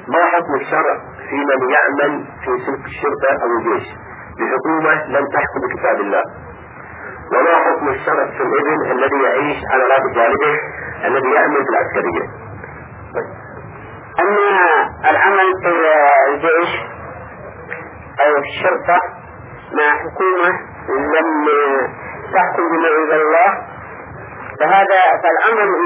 ما حكم الشرع في من يعمل في سلك الشرطة أو الجيش بحكومة لم تحكم بكتاب الله؟ وما حكم الشرع في الابن الذي يعيش على راتب والده الذي يعمل في العسكرية؟ أما العمل في الجيش أو الشرطة مع حكومة لم تحكم بما أنزل الله فالعمل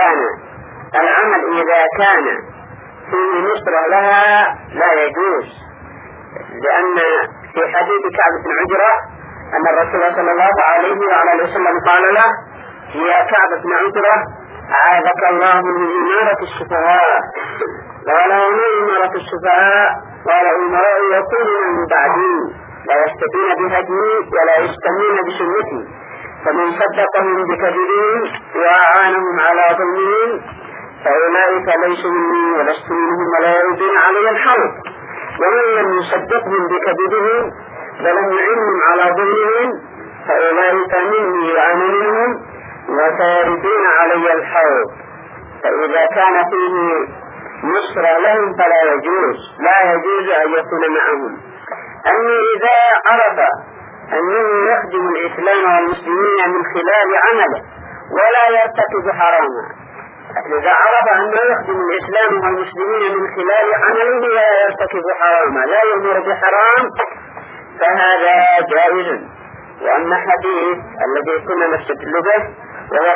إذا كان فيه نصرة لها لا يجوز، لأن في حديث كعب بن عجرة أن الرسول صلى الله عليه وعلى وسلم قال له: يا كعب بن عجرة أعاذك الله من إمارة السفهاء. قال: وما إمارة السفهاء؟ قال: أمراء يكونون من بعدي لا يستطيعون بهدي ولا يستمون بسنتي، فمن صدقهم بكذبهم وأعانهم على ظلمهم فأولئك ليسوا مني ولست منهم ولا يردون علي الحرب، ومن لم يصدقهم بكذبهم ولم يعنهم على ظلمهم فأولئك مني وأنا منهم وسيردون علي الحرب. فإذا كان فيه نصر لهم فلا يجوز أن يكون معهم. أما إذا عرف أنه يخدم الإسلام والمسلمين من خلال عمله ولا يرتكب حراما، إذا عرف أنه يخدم الإسلام والمسلمين من خلال عمله لا يرتكب حراما، لا يأمر بحرام، فهذا جائز. وأما حديث الذي كنا نستدل به وهو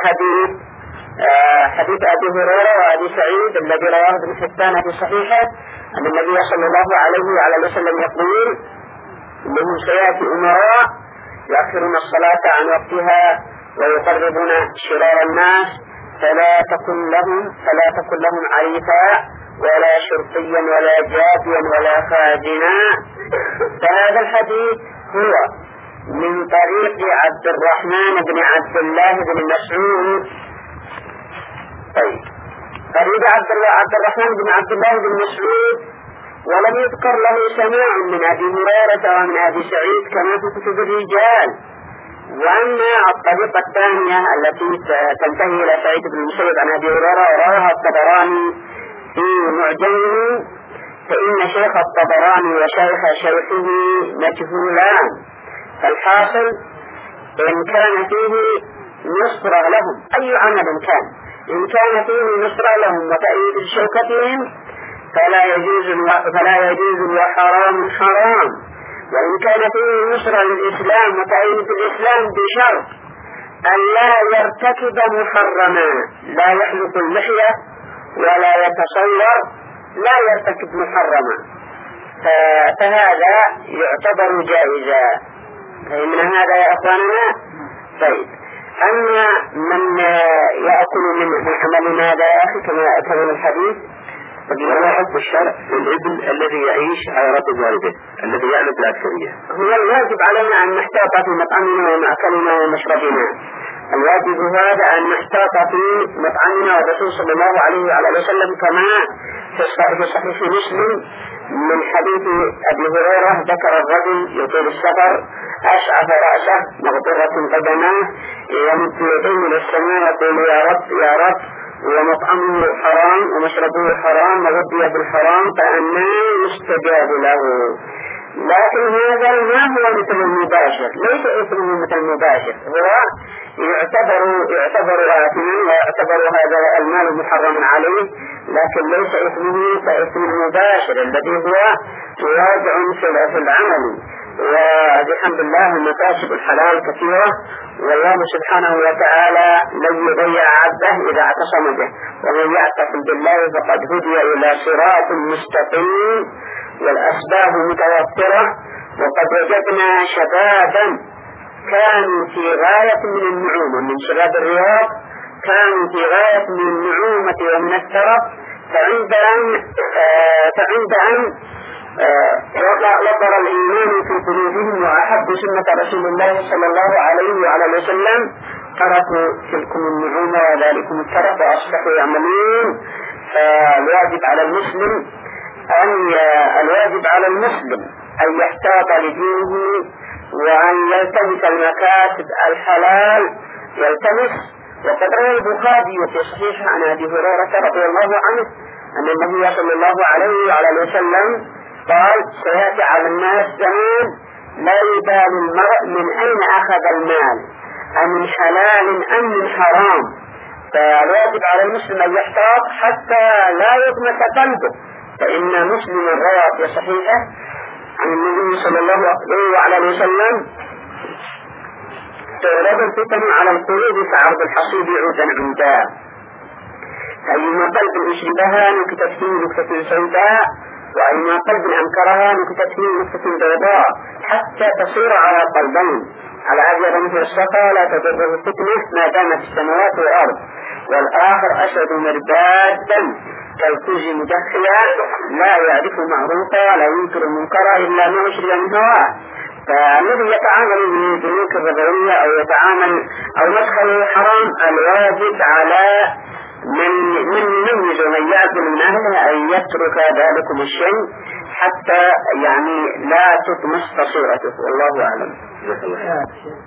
حديث أبي هريرة وأبي سعيد الذي رواه ابن حبان في صحيحه أن النبي صلى الله عليه وعلى وسلم يقول: إنهم سيأتي أمراء يؤخرون الصلاة عن وقتها ويقربون شرار الناس فلا تكن لهم عريفا ولا شرطيا ولا جابيا ولا خادنا. فهذا الحديث هو من طريق عبد الرحمن بن عبد الله بن مسعود. طيب، طريق عبد الرحمن بن عبد الله بن مسعود، ولم يذكر له سماع من أبي هريرة ومن أبي سعيد كما في كتب الرجال. وأما الطريقة الثانية التي تنتهي إلى سعيد بن المسيب عن أبي هريرة وراها الطبراني في معجمه، فإن شيخ الطبراني وشيخ شيخه مجهولان. فالحاصل إن كان فيه نصر لهم أي عمل كان، إن كان فيه نصر لهم وتأييد شوكتهم فلا يجوز وحرام حرام. وإن كان فيه نصر للإسلام وتأييد الإسلام بشرط أن لا يرتكب محرما، لا يحلق اللحية ولا يتصور، لا يرتكب محرما، فهذا يعتبر جائزا. فإن هذا يا أخواننا. طيب، أما من يأكل من عمل هذا يا أخي كما أكمل الحديث، وما حكم الشرع للابن الذي يعيش على راتب والده الذي يعمل بالعسكرية؟ هو الواجب علينا أن نحتاط في مطعمنا ومأكلنا ومشربنا. الواجب هذا أن نحتاط في مطعمنا، والرسول صلى الله عليه وعلى وسلم كما في صحيح مسلم من حديث أبي هريرة ذكر الرجل يطيل السفر أشعث رأسه مغبرة قدماه يمد يديه إلى السماء يقول: يا رب يا رب، ومطعمه حرام ومشربه حرام وغذي بالحرام فأنا يستجاب له. لكن هذا ما هو مثل المباشر، ليس اسمه مثل المباشر، هو يعتبر آثما ويعتبر هذا المال محرم عليه، لكن ليس اسمه كاسم المباشر الذي هو واجع في العمل. وبحمد الله المكاسب الحلال كثيرة، والله سبحانه وتعالى لن يضيع عبده إذا اعتصم به، ومن يعتصم بالله فقد هدي إلى صراط مستقيم، والأسباب متوفرة. وقد وجدنا شبابا كانوا في غاية من النعومة من شباب الرياض، كانوا في غاية من النعومة ومن الثرف، فعند أن وقر الإيمان في قلوبهم وأحبوا سنة رسول الله صلى الله عليه وعلى وسلم تركوا تلكم النعومة وذلكم الترف وأصبحوا يعملون. فالواجب على المسلم أن يحتاط لدينه وأن يلتمس المكاسب الحلال يلتمس. وقد روى البخاري في صحيح عن أبي هريرة رضي الله عنه أن النبي صلى الله عليه وعلى وسلم قال سيأتي على الناس زمان لا يبال المرء من أين أخذ المال أم من حلال أم من حرام، فالواجب على المسلم أن يحتاط حتى لا يطمس قلبه، فإن مسلم روى في صحيحه عن النبي صلى الله عليه وسلم تعرض الفتن على القلوب كعرض الحصيد عودا عودا، فأيما قلب أشربها نكتت فيه نكتة سوداء وأيما قلب أنكرها نكتت فيه نكتة بيضاء حتى تصير على قلبين، على أبيض مثل الصفا لا تضره الفتنة ما دامت السماوات والأرض، والآخر أسود مربادا كالكوز مدخلا لا يعرف معروفا لا ينكر منكرا إلا ما أشرب من هواه. فالذي يتعامل بالبنوك الربوية أو يتعامل أو مدخله حرام الواجب على من يميز ومن يأكل من أهلها أن يترك ذلكم الشيء حتى يعني لا تطمس بصيرته، والله أعلم.